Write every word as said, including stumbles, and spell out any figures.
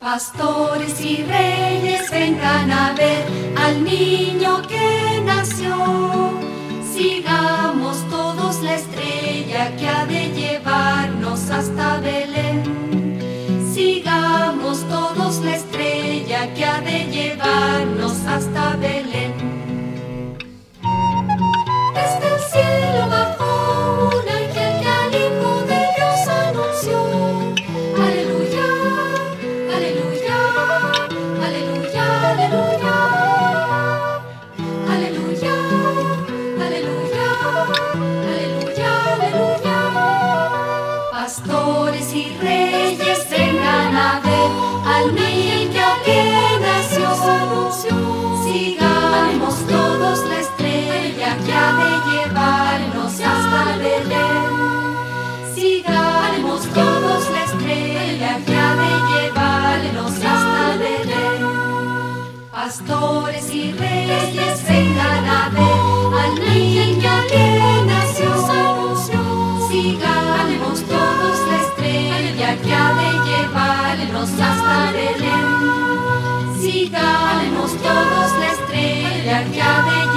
Pastores y reyes vengan a ver al niño que nació. Sigamos todos la estrella que ha de llevarnos hasta Belén. Sigamos todos la estrella que ha de llevarnos hasta Belén. Desde el cielo bajó un ángel que al Hijo de Dios anunció. Aleluya, aleluya, aleluya, aleluya. Aleluya, aleluya, aleluya, aleluya. Pastores y reyes vengan a ver al niño que nació. Sigamos todos la estrella que ha de llevarnos hasta Belén. Sigamos todos la estrella que ha de llevarnos hasta Belén. Pastores y reyes vengan a ver al niño que nació. Sigamos todos la estrella que ha de llevarnos hasta Belén. Sigamos todos la estrella que ha de